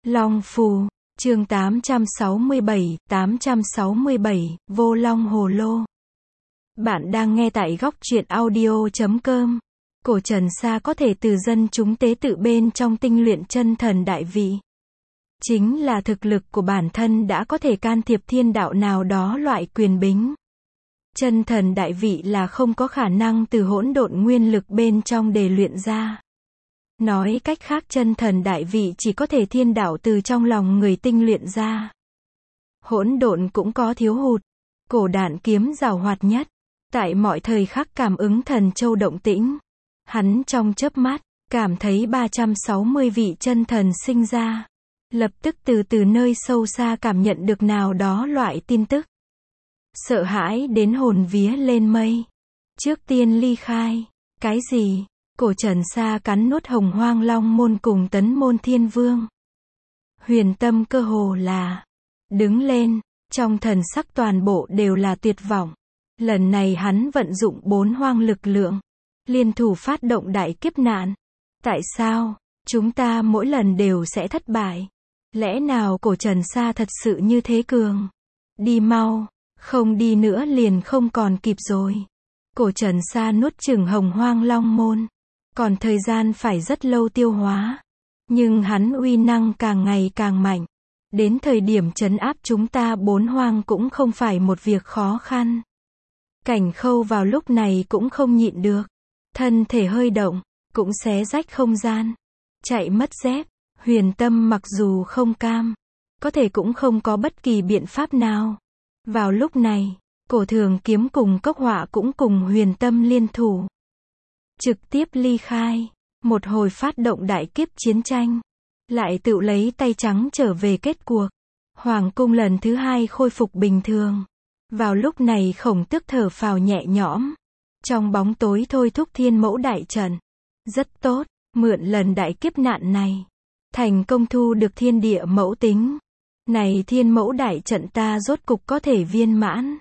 Long Phù, chương 867, Vô Long Hồ Lô. Bạn đang nghe tại góc truyện audio.com. Cổ Trần Sa có thể từ dân chúng tế tự bên trong tinh luyện chân thần đại vị. Chính là thực lực của bản thân đã có thể can thiệp thiên đạo nào đó loại quyền bính. Chân thần đại vị là không có khả năng từ hỗn độn nguyên lực bên trong để luyện ra. Nói cách khác, chân thần đại vị chỉ có thể thiên đạo từ trong lòng người tinh luyện ra. Hỗn độn cũng có thiếu hụt. Cổ Đản kiếm giàu hoạt nhất, tại mọi thời khắc cảm ứng thần châu động tĩnh. Hắn trong chớp mắt, cảm thấy 360 vị chân thần sinh ra. Lập tức từ nơi sâu xa cảm nhận được nào đó loại tin tức. Sợ hãi đến hồn vía lên mây. Trước tiên ly khai. Cái gì? Cổ Trần Sa cắn nuốt Hồng Hoang Long môn cùng Tấn môn Thiên Vương. Huyền tâm cơ hồ là đứng lên, trong thần sắc toàn bộ đều là tuyệt vọng. Lần này hắn vận dụng 4 hoang lực lượng, liên thủ phát động đại kiếp nạn. Tại sao chúng ta mỗi lần đều sẽ thất bại? Lẽ nào Cổ Trần Sa thật sự như thế cường? Đi mau, không đi nữa liền không còn kịp rồi. Cổ Trần Sa nuốt chửng Hồng Hoang Long môn, còn thời gian phải rất lâu tiêu hóa. Nhưng hắn uy năng càng ngày càng mạnh. Đến thời điểm trấn áp chúng ta 4 hoang cũng không phải một việc khó khăn. Cảnh Khâu vào lúc này cũng không nhịn được. Thân thể hơi động, cũng xé rách không gian. Chạy mất dép. Huyền tâm mặc dù không cam, có thể cũng không có bất kỳ biện pháp nào. Vào lúc này, Cổ Thường kiếm cùng Cốc Họa cũng cùng huyền tâm liên thủ. Trực tiếp ly khai. Một hồi phát động đại kiếp chiến tranh. Lại tự lấy tay trắng trở về kết cuộc. Hoàng cung lần thứ 2 khôi phục bình thường. Vào lúc này Khổng Tước thở phào nhẹ nhõm. Trong bóng tối thôi thúc Thiên Mẫu đại trận. Rất tốt, mượn lần đại kiếp nạn này, thành công thu được thiên địa mẫu tính. Này Thiên Mẫu đại trận ta rốt cục có thể viên mãn.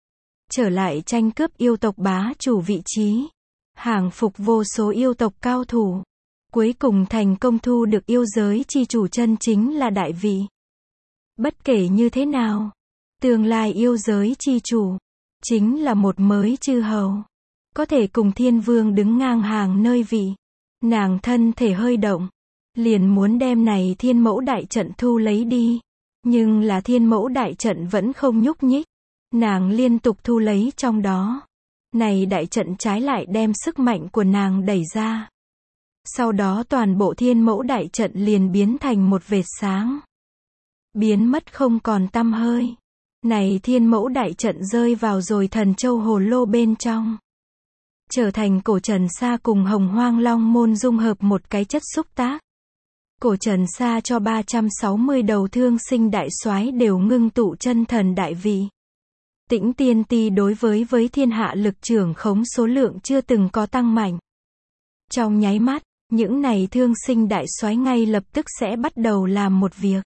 Trở lại tranh cướp yêu tộc bá chủ vị trí. Hàng phục vô số yêu tộc cao thủ. Cuối cùng thành công thu được yêu giới chi chủ chân chính là đại vị. Bất kể như thế nào, tương lai yêu giới chi chủ chính là một mới chư hầu, có thể cùng Thiên Vương đứng ngang hàng nơi vị. Nàng thân thể hơi động, liền muốn đem này Thiên Mẫu đại trận thu lấy đi. Nhưng là Thiên Mẫu đại trận vẫn không nhúc nhích. Nàng liên tục thu lấy trong đó. Này đại trận trái lại đem sức mạnh của nàng đẩy ra. Sau đó toàn bộ Thiên Mẫu đại trận liền biến thành một vệt sáng. Biến mất không còn tăm hơi. Này Thiên Mẫu đại trận rơi vào rồi thần châu hồ lô bên trong. Trở thành Cổ Trần Sa cùng Hồng Hoang Long môn dung hợp một cái chất xúc tác. Cổ Trần Sa cho 360 đầu thương sinh đại soái đều ngưng tụ chân thần đại vị. Tĩnh Tiên Ti đối với thiên hạ lực trưởng khống số lượng chưa từng có tăng mạnh. Trong nháy mắt, những này thương sinh đại soái ngay lập tức sẽ bắt đầu làm một việc.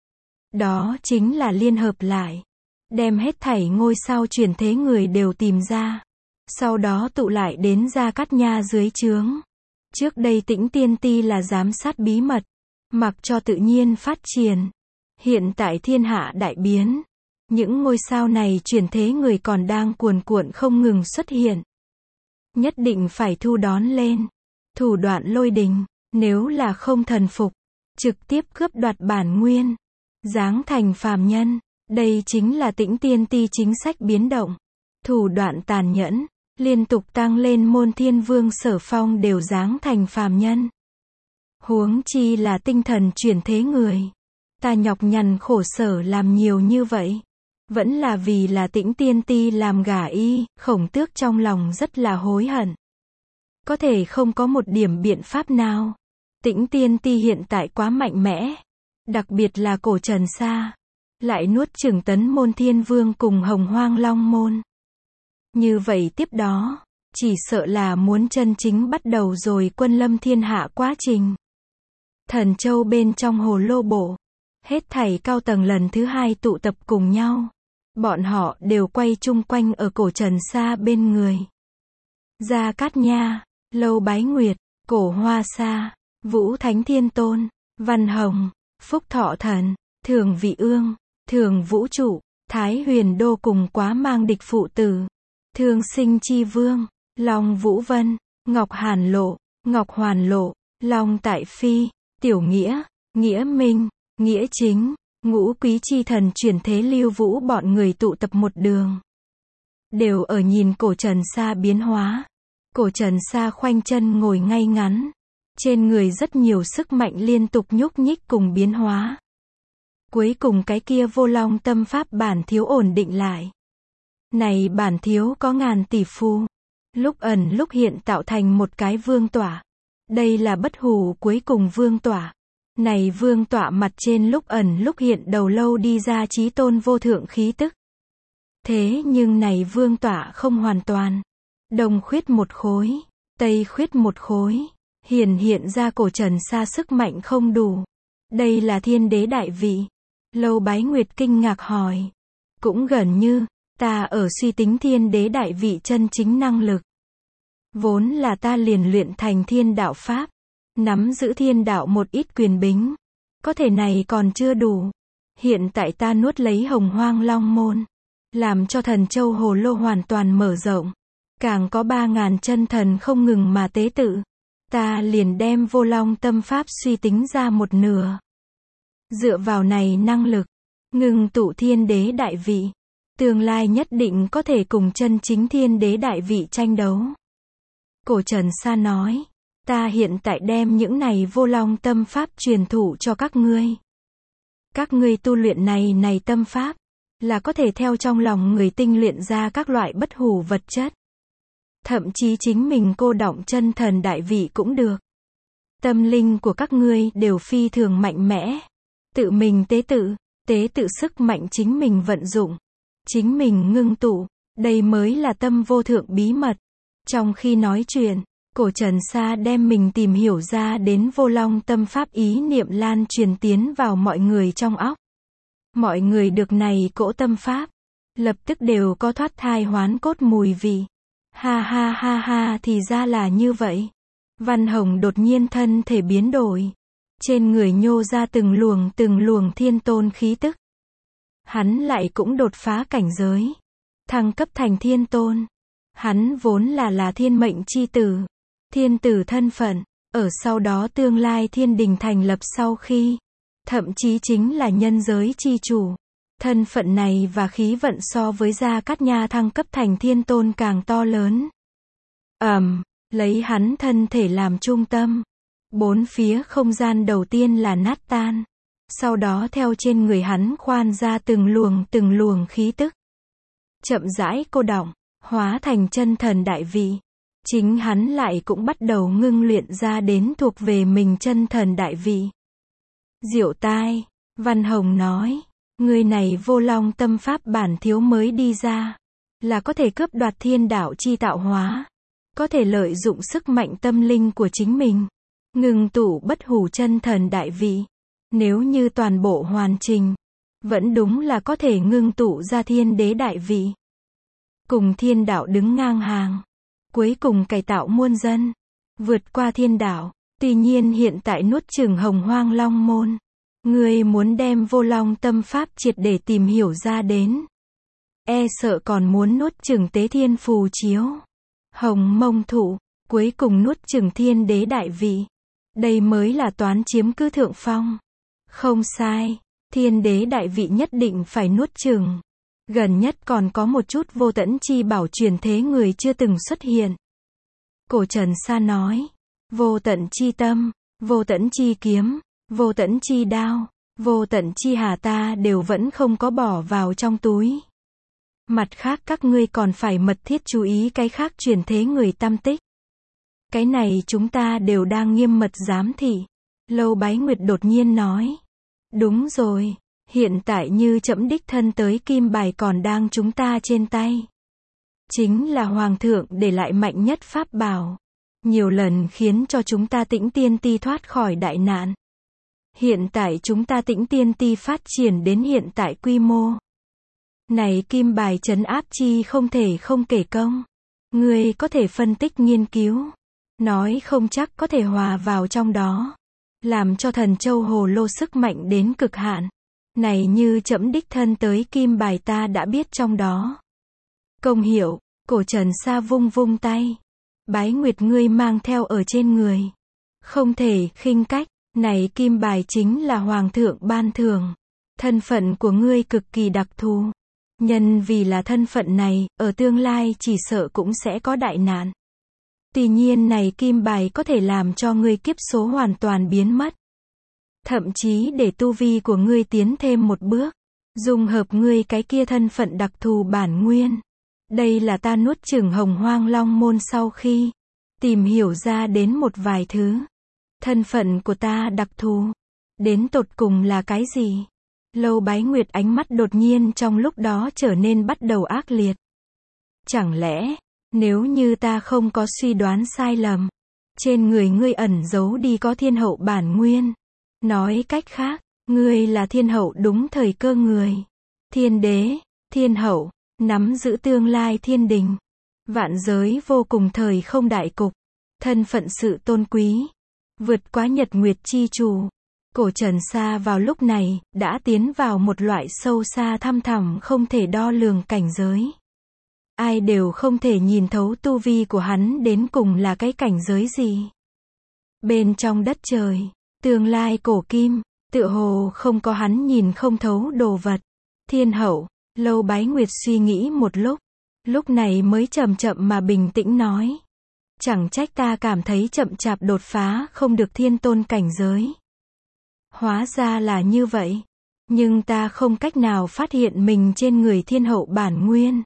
Đó chính là liên hợp lại. Đem hết thảy ngôi sao chuyển thế người đều tìm ra. Sau đó tụ lại đến Gia Cát Nha dưới trướng. Trước đây Tĩnh Tiên Ti là giám sát bí mật, mặc cho tự nhiên phát triển. Hiện tại thiên hạ đại biến. Những ngôi sao này chuyển thế người còn đang cuồn cuộn không ngừng xuất hiện. Nhất định phải thu đón lên. Thủ đoạn lôi đình, nếu là không thần phục, trực tiếp cướp đoạt bản nguyên, giáng thành phàm nhân. Đây chính là Tĩnh Tiên Ti chính sách biến động. Thủ đoạn tàn nhẫn, liên tục tăng lên môn Thiên Vương Sở Phong đều giáng thành phàm nhân. Huống chi là tinh thần chuyển thế người. Ta nhọc nhằn khổ sở làm nhiều như vậy, vẫn là vì là Tĩnh Tiên Ti làm gả y. Khổng Tước trong lòng rất là hối hận. Có thể không có một điểm biện pháp nào. Tĩnh Tiên Ti hiện tại quá mạnh mẽ. Đặc biệt là Cổ Trần Sa. Lại nuốt chửng Tấn môn Thiên Vương cùng Hồng Hoang Long môn. Như vậy tiếp đó, chỉ sợ là muốn chân chính bắt đầu rồi quân lâm thiên hạ quá trình. Thần châu bên trong hồ lô bộ. Hết thảy cao tầng lần thứ 2 tụ tập cùng nhau. Bọn họ đều quay chung quanh ở Cổ Trần Sa bên người. Gia Cát Nha, Lâu Bái Nguyệt, Cổ Hoa Sa, Vũ Thánh Thiên Tôn, Văn Hồng, Phúc Thọ Thần, Thường Vị Ương, Thường Vũ Trụ, Thái Huyền Đô cùng Quá Mang Địch phụ tử, Thương Sinh Chi Vương, Long Vũ Vân, Ngọc Hàn Lộ, Ngọc Hoàn Lộ, Long Tại Phi, Tiểu Nghĩa, Nghĩa Minh, Nghĩa Chính, Ngũ Quý Chi Thần chuyển thế Lưu Vũ bọn người tụ tập một đường. Đều ở nhìn Cổ Trần Sa biến hóa. Cổ Trần Sa khoanh chân ngồi ngay ngắn. Trên người rất nhiều sức mạnh liên tục nhúc nhích cùng biến hóa. Cuối cùng cái kia Vô Long tâm pháp bản thiếu ổn định lại. Này bản thiếu có ngàn tỷ phu. Lúc ẩn lúc hiện tạo thành một cái vương tỏa. Đây là bất hủ cuối cùng vương tỏa. Này vương tỏa mặt trên lúc ẩn lúc hiện đầu lâu đi ra chí tôn vô thượng khí tức. Thế nhưng này vương tỏa không hoàn toàn. Đông khuyết một khối, tây khuyết một khối. Hiện ra Cổ Trần Sa sức mạnh không đủ. Đây là thiên đế đại vị. Lâu Bái Nguyệt kinh ngạc hỏi. Cũng gần như, ta ở suy tính thiên đế đại vị chân chính năng lực. Vốn là ta liền luyện thành thiên đạo pháp. Nắm giữ thiên đạo một ít quyền bính. Có thể này còn chưa đủ. Hiện tại ta nuốt lấy Hồng Hoang Long Môn. Làm cho Thần Châu Hồ Lô hoàn toàn mở rộng. Càng có 3.000 chân thần không ngừng mà tế tự. Ta liền đem Vô Long tâm pháp suy tính ra một nửa. Dựa vào này năng lực, ngưng tụ thiên đế đại vị. Tương lai nhất định có thể cùng chân chính thiên đế đại vị tranh đấu. Cổ Trần Sa nói, ta hiện tại đem những này Vô Long tâm pháp truyền thụ cho các ngươi. Các ngươi tu luyện này tâm pháp, là có thể theo trong lòng người tinh luyện ra các loại bất hủ vật chất. Thậm chí chính mình cô đọng chân thần đại vị cũng được. Tâm linh của các ngươi đều phi thường mạnh mẽ. Tự mình tế tự sức mạnh chính mình vận dụng. Chính mình ngưng tụ, đây mới là tâm vô thượng bí mật. Trong khi nói chuyện, Cổ Trần Sa đem mình tìm hiểu ra đến Vô Long tâm pháp ý niệm lan truyền tiến vào mọi người trong óc. Mọi người được này cỗ tâm pháp, lập tức đều có thoát thai hoán cốt mùi vị. Ha ha ha ha, thì ra là như vậy. Văn Hồng đột nhiên thân thể biến đổi. Trên người nhô ra từng luồng thiên tôn khí tức. Hắn lại cũng đột phá cảnh giới. Thăng cấp thành thiên tôn. Hắn vốn là thiên mệnh chi tử. Thiên tử thân phận. Ở sau đó tương lai thiên đình thành lập sau khi. Thậm chí chính là nhân giới chi chủ. Thân phận này và khí vận so với Gia Cát Nha thăng cấp thành thiên tôn càng to lớn. Lấy hắn thân thể làm trung tâm. Bốn phía không gian đầu tiên là nát tan. Sau đó theo trên người hắn khoan ra từng luồng khí tức. Chậm rãi cô đọng, hóa thành chân thần đại vị. Chính hắn lại cũng bắt đầu ngưng luyện ra đến thuộc về mình chân thần đại vị. Diệu tai, Văn Hồng nói. Người này Vô Long tâm pháp bản thiếu mới đi ra. Là có thể cướp đoạt thiên đạo chi tạo hóa. Có thể lợi dụng sức mạnh tâm linh của chính mình. Ngưng tụ bất hủ chân thần đại vị. Nếu như toàn bộ hoàn trình. Vẫn đúng là có thể ngưng tụ ra thiên đế đại vị. Cùng thiên đạo đứng ngang hàng. Cuối cùng cải tạo muôn dân. Vượt qua thiên đạo. Tuy nhiên hiện tại nuốt chửng Hồng Hoang Long Môn. Ngươi muốn đem Vô Long tâm pháp triệt để tìm hiểu ra đến. E sợ còn muốn nuốt chửng Tế Thiên Phù Chiếu. Hồng Mông Thụ. Cuối cùng nuốt chửng thiên đế đại vị. Đây mới là toán chiếm cứ thượng phong. Không sai. Thiên đế đại vị nhất định phải nuốt chửng. Gần nhất còn có một chút Vô Tẫn Chi Bảo truyền thế người chưa từng xuất hiện. Cổ Trần Sa nói. Vô tận chi tâm, vô tận chi kiếm, vô tận chi đao, vô tận chi hà ta đều vẫn không có bỏ vào trong túi. Mặt khác các ngươi còn phải mật thiết chú ý cái khác truyền thế người tâm tích. Cái này chúng ta đều đang nghiêm mật giám thị. Lâu Bái Nguyệt đột nhiên nói. Đúng rồi, hiện tại như trẫm đích thân tới kim bài còn đang chúng ta trên tay. Chính là Hoàng thượng để lại mạnh nhất pháp bảo. Nhiều lần khiến cho chúng ta Tĩnh Tiên Ti thoát khỏi đại nạn. Hiện tại chúng ta Tĩnh Tiên Ti phát triển đến hiện tại quy mô. Này kim bài trấn áp chi không thể không kể công. Ngươi có thể phân tích nghiên cứu. Nói không chắc có thể hòa vào trong đó. làm cho thần châu hồ lô sức mạnh đến cực hạn. Này như trẫm đích thân tới kim bài ta đã biết trong đó. Công hiệu, cổ Trần Sa vung vung tay. Bái nguyệt ngươi mang theo ở trên người. Không thể khinh cách, này kim bài chính là hoàng thượng ban thưởng. Thân phận của ngươi cực kỳ đặc thù. Nhân vì là thân phận này, ở tương lai chỉ sợ cũng sẽ có đại nạn. Tuy nhiên này kim bài có thể làm cho ngươi kiếp số hoàn toàn biến mất. Thậm chí để tu vi của ngươi tiến thêm một bước. Dung hợp ngươi cái kia thân phận đặc thù bản nguyên. Đây là ta nuốt chửng Hồng Hoang Long Môn sau khi tìm hiểu ra đến một vài thứ. Thân phận của ta đặc thù. Đến tột cùng là cái gì? Lâu Bái Nguyệt ánh mắt đột nhiên trong lúc đó trở nên bắt đầu ác liệt. Chẳng lẽ, nếu như ta không có suy đoán sai lầm, trên người ngươi ẩn giấu đi có thiên hậu bản nguyên. Nói cách khác, ngươi là thiên hậu đúng thời cơ người. Thiên đế, thiên hậu, nắm giữ tương lai thiên đình. Vạn giới vô cùng thời không đại cục. Thân phận sự tôn quý. Vượt quá nhật nguyệt chi chủ. Cổ Trần Sa vào lúc này, đã tiến vào một loại sâu xa thăm thẳm không thể đo lường cảnh giới. Ai đều không thể nhìn thấu tu vi của hắn đến cùng là cái cảnh giới gì. Bên trong đất trời, tương lai cổ kim, tựa hồ không có hắn nhìn không thấu đồ vật. Thiên hậu, Lâu Bái Nguyệt suy nghĩ một lúc này mới chậm chậm mà bình tĩnh nói. Chẳng trách ta cảm thấy chậm chạp đột phá không được thiên tôn cảnh giới. Hóa ra là như vậy. Nhưng ta không cách nào phát hiện mình trên người thiên hậu bản nguyên.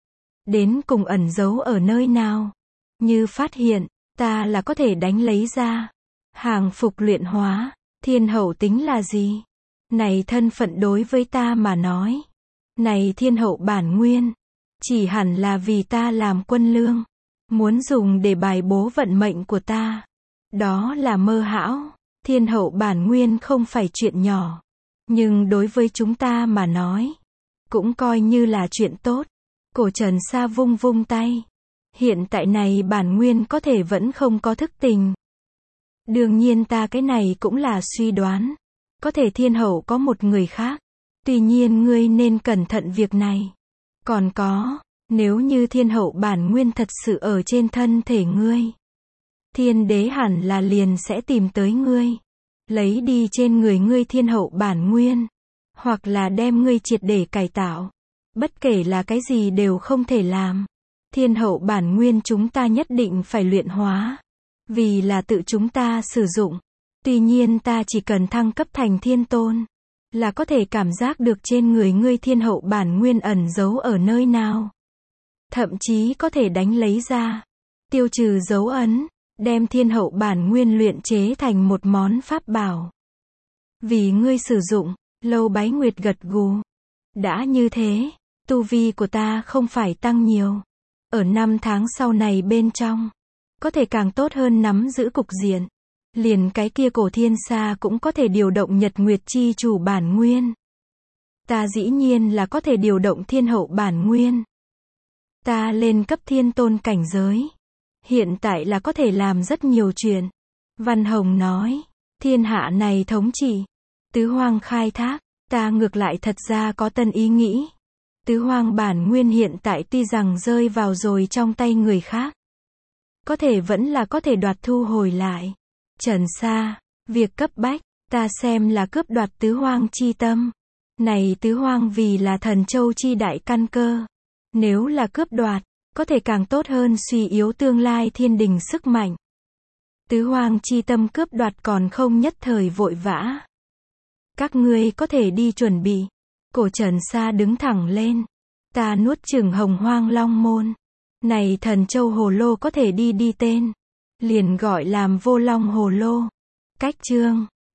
Đến cùng ẩn giấu ở nơi nào. Như phát hiện, ta là có thể đánh lấy ra. Hàng phục luyện hóa, thiên hậu tính là gì? Này thân phận đối với ta mà nói. Này thiên hậu bản nguyên. Chỉ hẳn là vì ta làm quân lương. Muốn dùng để bài bố vận mệnh của ta. Đó là mơ hão. Thiên hậu bản nguyên không phải chuyện nhỏ. Nhưng đối với chúng ta mà nói, cũng coi như là chuyện tốt. Cổ Trần Sa vung vung tay. Hiện tại này bản nguyên có thể vẫn không có thức tình. Đương nhiên ta cái này cũng là suy đoán. Có thể thiên hậu có một người khác. Tuy nhiên ngươi nên cẩn thận việc này. Còn có, nếu như thiên hậu bản nguyên thật sự ở trên thân thể ngươi. Thiên đế hẳn là liền sẽ tìm tới ngươi. Lấy đi trên người ngươi thiên hậu bản nguyên. Hoặc là đem ngươi triệt để cải tạo. Bất kể là cái gì đều không thể làm. Thiên hậu bản nguyên chúng ta nhất định phải luyện hóa. Vì là tự chúng ta sử dụng. Tuy nhiên ta chỉ cần thăng cấp thành thiên tôn. Là có thể cảm giác được trên người ngươi thiên hậu bản nguyên ẩn giấu ở nơi nào. Thậm chí có thể đánh lấy ra. Tiêu trừ dấu ấn. Đem thiên hậu bản nguyên luyện chế thành một món pháp bảo. Vì ngươi sử dụng, Lâu Bái Nguyệt gật gù. Đã như thế, tu vi của ta không phải tăng nhiều. Ở 5 tháng sau này bên trong, có thể càng tốt hơn nắm giữ cục diện. Liền cái kia cổ thiên sa cũng có thể điều động nhật nguyệt chi chủ bản nguyên. Ta dĩ nhiên là có thể điều động thiên hậu bản nguyên. Ta lên cấp thiên tôn cảnh giới. Hiện tại là có thể làm rất nhiều chuyện. Văn Hồng nói, thiên hạ này thống trị, tứ hoang khai thác, ta ngược lại thật ra có tân ý nghĩ. Tứ hoang bản nguyên hiện tại tuy rằng rơi vào rồi trong tay người khác. Có thể vẫn là có thể đoạt thu hồi lại. Trần Sa, việc cấp bách, ta xem là cướp đoạt tứ hoang chi tâm. Này tứ hoang vì là thần châu chi đại căn cơ. Nếu là cướp đoạt, có thể càng tốt hơn suy yếu tương lai thiên đình sức mạnh. Tứ hoang chi tâm cướp đoạt còn không nhất thời vội vã. Các ngươi có thể đi chuẩn bị. Cổ Trần Sa đứng thẳng lên. Ta nuốt chửng Hồng Hoang Long Môn. Này thần châu hồ lô có thể đi tên. Liền gọi làm Vô Long Hồ Lô. Cách chương